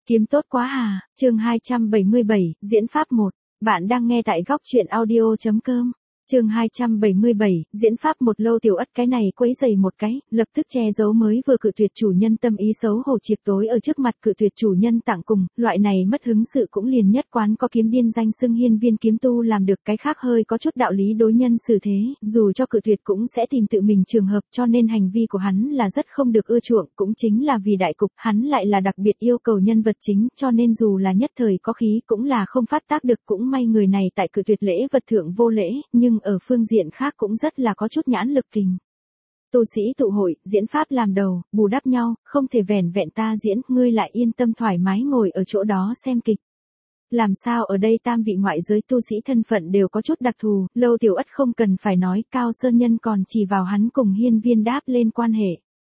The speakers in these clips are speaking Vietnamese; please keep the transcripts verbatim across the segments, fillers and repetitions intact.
Kiếm tốt quá à, chương hai trăm bảy mươi bảy, diễn pháp một. Bạn đang nghe tại góc truyện audio.com. Chương hai trăm bảy mươi bảy, diễn pháp một. Lâu Tiểu Ất cái này quấy giày một cái, lập tức che giấu mới vừa cự tuyệt chủ nhân tâm ý xấu hổ triệt tối ở trước mặt cự tuyệt chủ nhân tặng cùng, loại này mất hứng sự cũng liền nhất quán có kiếm điên danh xưng hiên viên kiếm tu làm được, cái khác hơi có chút đạo lý đối nhân xử thế, dù cho cự tuyệt cũng sẽ tìm tự mình trường hợp, cho nên hành vi của hắn là rất không được ưa chuộng, cũng chính là vì đại cục, hắn lại là đặc biệt yêu cầu nhân vật chính, cho nên dù là nhất thời có khí cũng là không phát tác được, cũng may người này tại cự tuyệt lễ vật thượng vô lễ, nhưng ở phương diện khác cũng rất là có chút nhãn lực kình. Tu sĩ tụ hội, diễn pháp làm đầu, bù đắp nhau, không thể vẻn vẹn ta diễn, ngươi lại yên tâm thoải mái ngồi ở chỗ đó xem kịch. Làm sao ở đây tam vị ngoại giới tu sĩ thân phận đều có chút đặc thù, Lâu Tiểu Ất không cần phải nói, Cao Sơn Nhân còn chỉ vào hắn cùng hiên viên đáp lên quan hệ.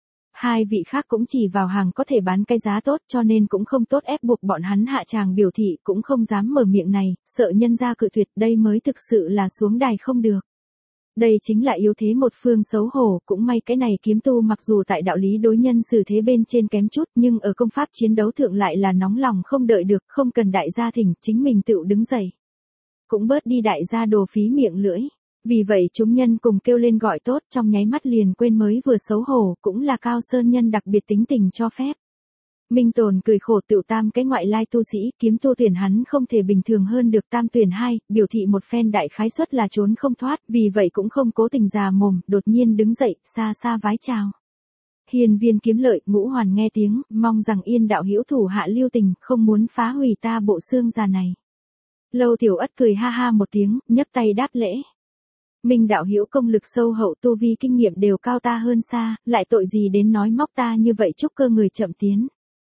Hai vị khác cũng chỉ vào hàng có thể bán cái giá tốt, cho nên cũng không tốt ép buộc bọn hắn hạ tràng biểu thị, cũng không dám mở miệng này, sợ nhân ra cự tuyệt, đây mới thực sự là xuống đài không được. Đây chính là yếu thế một phương xấu hổ, cũng may cái này kiếm tu mặc dù tại đạo lý đối nhân xử thế bên trên kém chút, nhưng ở công pháp chiến đấu thượng lại là nóng lòng không đợi được, không cần đại gia thỉnh, chính mình tự đứng dậy. Cũng bớt đi đại gia đồ phí miệng lưỡi. Vì vậy chúng nhân cùng kêu lên gọi tốt, trong nháy mắt liền quên mới vừa xấu hổ, cũng là Cao Sơn Nhân đặc biệt tính tình cho phép. Minh Tồn cười khổ, tựu tam cái ngoại lai tu sĩ, kiếm tu tuyển hắn không thể bình thường hơn được, tam tuyển hai, biểu thị một phen đại khái suất là trốn không thoát, vì vậy cũng không cố tình già mồm, đột nhiên đứng dậy, xa xa vái chào. Hiên viên Kiếm Lợi, Ngũ Hoàn nghe tiếng, mong rằng Yên đạo hữu thủ hạ lưu tình, không muốn phá hủy ta bộ xương già này. Lâu Tiểu Ất cười ha ha một tiếng, nhấc tay đáp lễ. Minh đạo hữu công lực sâu hậu, tu vi kinh nghiệm đều cao ta hơn xa, lại tội gì đến nói móc ta như vậy, chúc cơ người chậm tiến.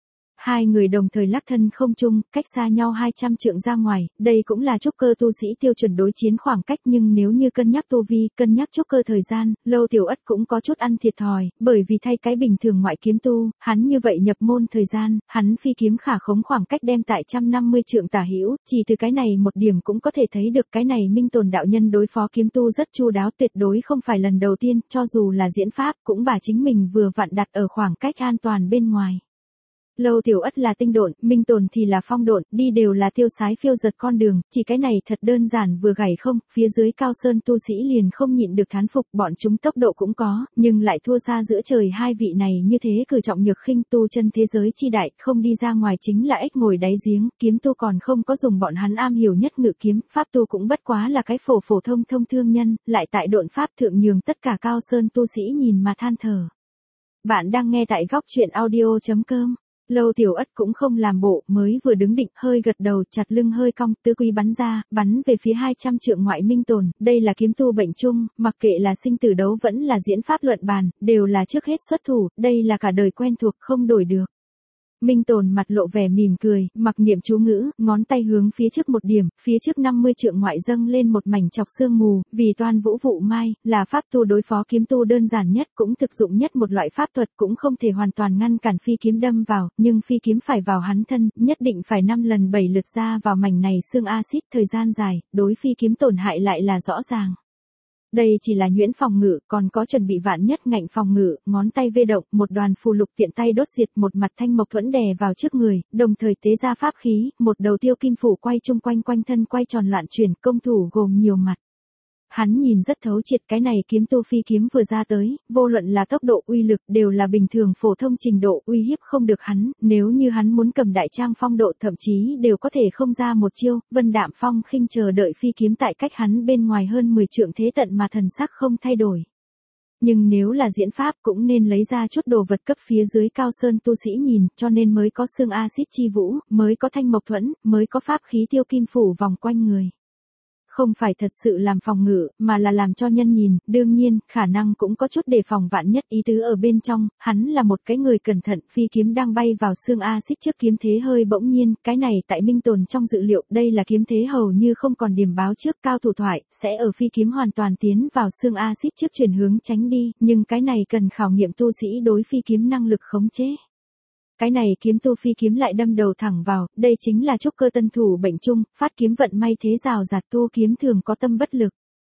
Hai người đồng thời lắc thân không trung, cách xa nhau hai trăm trượng ra ngoài, đây cũng là trúc cơ tu sĩ tiêu chuẩn đối chiến khoảng cách, nhưng nếu như cân nhắc tu vi, cân nhắc trúc cơ thời gian, Lâu Tiểu Ất cũng có chút ăn thiệt thòi, bởi vì thay cái bình thường ngoại kiếm tu, hắn như vậy nhập môn thời gian, hắn phi kiếm khả khống khoảng cách đem tại một trăm năm mươi trượng tả hữu, chỉ từ cái này một điểm cũng có thể thấy được cái này Minh Tồn đạo nhân đối phó kiếm tu rất chu đáo, tuyệt đối không phải lần đầu tiên, cho dù là diễn pháp, cũng bà chính mình vừa vặn đặt ở khoảng cách an toàn bên ngoài. Lâu Tiểu Ất là tinh độn, Minh Tồn thì là phong độn, đi đều là tiêu sái phiêu giật con đường, chỉ cái này thật đơn giản vừa gảy không, phía dưới Cao Sơn tu sĩ liền không nhịn được thán phục, bọn chúng tốc độ cũng có, nhưng lại thua xa giữa trời hai vị này, như thế cử trọng nhược khinh, tu chân thế giới chi đại, không đi ra ngoài chính là ếch ngồi đáy giếng, kiếm tu còn không có dùng bọn hắn am hiểu nhất ngự kiếm, pháp tu cũng bất quá là cái phổ phổ thông thông thương nhân, lại tại độn pháp thượng nhường tất cả Cao Sơn tu sĩ nhìn mà than thở. Bạn đang nghe tại góc truyện audio.com. Lâu Tiểu Ất cũng không làm bộ, mới vừa đứng định, hơi gật đầu, chặt lưng hơi cong, tứ quý bắn ra, bắn về phía hai trăm trượng ngoại Minh Tồn, đây là kiếm tu bệnh chung, mặc kệ là sinh tử đấu vẫn là diễn pháp luận bàn, đều là trước hết xuất thủ, đây là cả đời quen thuộc, không đổi được. Minh Tồn mặt lộ vẻ mỉm cười, mặc niệm chú ngữ, ngón tay hướng phía trước một điểm, phía trước năm mươi trượng ngoại dâng lên một mảnh chọc sương mù, vì toan vũ vụ mai, là pháp tu đối phó kiếm tu đơn giản nhất, cũng thực dụng nhất một loại pháp thuật, cũng không thể hoàn toàn ngăn cản phi kiếm đâm vào, nhưng phi kiếm phải vào hắn thân, nhất định phải năm lần bảy lượt ra vào mảnh này xương axit, thời gian dài, đối phi kiếm tổn hại lại là rõ ràng. Đây chỉ là nhuyễn phòng ngự, còn có chuẩn bị vạn nhất ngạnh phòng ngự, ngón tay vê động, một đoàn phù lục tiện tay đốt diệt, một mặt thanh mộc thuẫn đè vào trước người, đồng thời tế ra pháp khí, một đầu tiêu kim phủ quay chung quanh quanh thân quay tròn loạn chuyển, công thủ gồm nhiều mặt. Hắn nhìn rất thấu triệt, cái này kiếm tu phi kiếm vừa ra tới, vô luận là tốc độ uy lực đều là bình thường phổ thông trình độ, uy hiếp không được hắn, nếu như hắn muốn cầm đại trang phong độ thậm chí đều có thể không ra một chiêu, Vân Đạm Phong khinh chờ đợi phi kiếm tại cách hắn bên ngoài hơn mười trượng thế tận mà thần sắc không thay đổi. Nhưng nếu là diễn pháp cũng nên lấy ra chút đồ vật cấp phía dưới Cao Sơn tu sĩ nhìn, cho nên mới có xương axit chi vũ, mới có thanh mộc thuẫn, mới có pháp khí tiêu kim phủ vòng quanh người. Không phải thật sự làm phòng ngự, mà là làm cho nhân nhìn, đương nhiên, khả năng cũng có chút đề phòng vạn nhất ý tứ ở bên trong, hắn là một cái người cẩn thận, phi kiếm đang bay vào xương axit trước kiếm thế hơi bỗng nhiên, cái này tại Minh Tồn trong dự liệu, đây là kiếm thế hầu như không còn điểm báo trước cao thủ thoại, sẽ ở phi kiếm hoàn toàn tiến vào xương axit trước chuyển hướng tránh đi, nhưng cái này cần khảo nghiệm tu sĩ đối phi kiếm năng lực khống chế. Cái này kiếm tu phi kiếm lại đâm đầu thẳng vào, đây chính là trúc cơ tân thủ bệnh chung, phát kiếm vận may thế rào rạt, tu kiếm thường có tâm bất lực.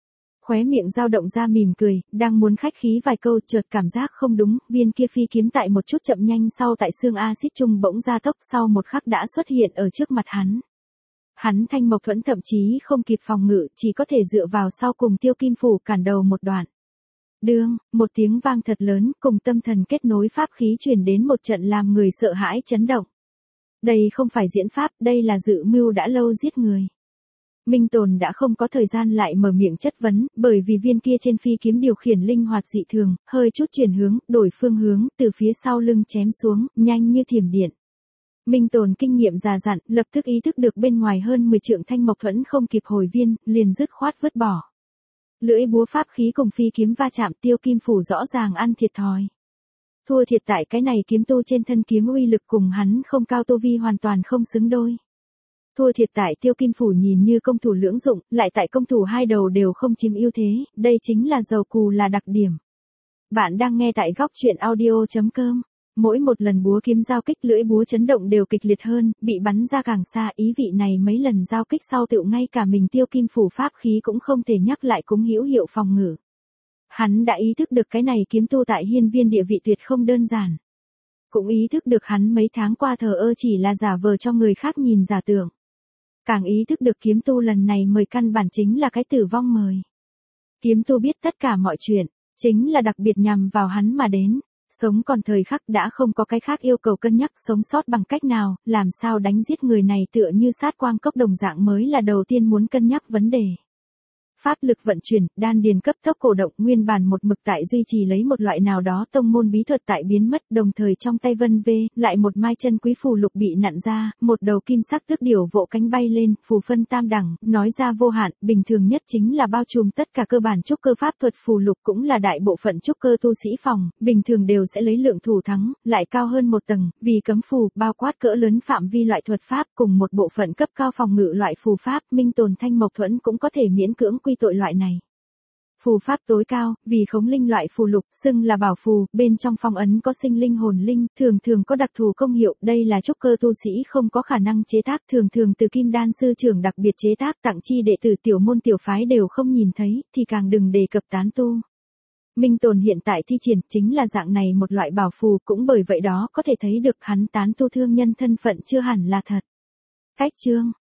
Khóe miệng dao động ra mỉm cười, đang muốn khách khí vài câu chợt cảm giác không đúng, viên kia phi kiếm tại một chút chậm nhanh sau tại xương axit trung bỗng ra tốc sau một khắc đã xuất hiện ở trước mặt hắn. Hắn Thanh Mộc Thuẫn thậm chí không kịp phòng ngự, chỉ có thể dựa vào sau cùng Tiêu Kim Phủ cản đầu một đoạn. Đương, một tiếng vang thật lớn, cùng tâm thần kết nối pháp khí truyền đến một trận làm người sợ hãi chấn động. Đây không phải diễn pháp, đây là dự mưu đã lâu giết người. Minh Tồn đã không có thời gian lại mở miệng chất vấn, bởi vì viên kia trên phi kiếm điều khiển linh hoạt dị thường, hơi chút chuyển hướng, đổi phương hướng, từ phía sau lưng chém xuống, nhanh như thiểm điện. Minh Tồn kinh nghiệm già dặn, lập tức ý thức được bên ngoài hơn mười trượng Thanh Mộc Thuẫn không kịp hồi viên, liền dứt khoát vứt bỏ. Lưỡi búa pháp khí cùng phi kiếm va chạm, Tiêu Kim Phủ rõ ràng ăn thiệt thòi. Thua thiệt tại cái này kiếm tu trên thân kiếm uy lực cùng hắn không cao tu vi hoàn toàn không xứng đôi. Thua thiệt tại Tiêu Kim Phủ nhìn như công thủ lưỡng dụng, lại tại công thủ hai đầu đều không chiếm ưu thế, đây chính là giàu cù là đặc điểm. Bạn đang nghe tại góc truyện audio chấm com. Mỗi một lần búa kiếm giao kích lưỡi búa chấn động đều kịch liệt hơn, bị bắn ra càng xa, ý vị này mấy lần giao kích sau tựu ngay cả mình Tiêu Kim Phủ pháp khí cũng không thể nhắc lại cũng hữu hiệu phòng ngự. Hắn đã ý thức được cái này kiếm tu tại hiên viên địa vị tuyệt không đơn giản. Cũng ý thức được hắn mấy tháng qua thờ ơ chỉ là giả vờ cho người khác nhìn giả tưởng. Càng ý thức được kiếm tu lần này mời căn bản chính là cái tử vong mời. Kiếm tu biết tất cả mọi chuyện, chính là đặc biệt nhằm vào hắn mà đến. Sống còn thời khắc đã không có cái khác yêu cầu cân nhắc sống sót bằng cách nào, làm sao đánh giết người này tựa như sát quang cốc đồng dạng mới là đầu tiên muốn cân nhắc vấn đề. Pháp lực vận chuyển, đan điền cấp tốc cổ động, nguyên bản một mực tại duy trì lấy một loại nào đó tông môn bí thuật tại biến mất, đồng thời trong tay vân vê, lại một mai chân quý phù lục bị nặn ra, một đầu kim sắc tước điểu vỗ cánh bay lên, phù phân tam đẳng, nói ra vô hạn, bình thường nhất chính là bao trùm tất cả cơ bản trúc cơ pháp thuật phù lục cũng là đại bộ phận trúc cơ tu sĩ phòng, bình thường đều sẽ lấy lượng thủ thắng, lại cao hơn một tầng, vì cấm phù, bao quát cỡ lớn phạm vi loại thuật pháp cùng một bộ phận cấp cao phòng ngự loại phù pháp, Minh Tồn Thanh Mộc Thuẫn cũng có thể miễn cưỡng quy tội loại này. Phù pháp tối cao, vì khống linh loại phù lục, xưng là bảo phù, bên trong phong ấn có sinh linh hồn linh, thường thường có đặc thù công hiệu, đây là trúc cơ tu sĩ không có khả năng chế tác, thường thường từ kim đan sư trưởng đặc biệt chế tác tặng chi đệ tử tiểu môn tiểu phái đều không nhìn thấy, thì càng đừng đề cập tán tu. Minh Tồn hiện tại thi triển chính là dạng này một loại bảo phù, cũng bởi vậy đó có thể thấy được hắn tán tu thương nhân thân phận chưa hẳn là thật. Cách chương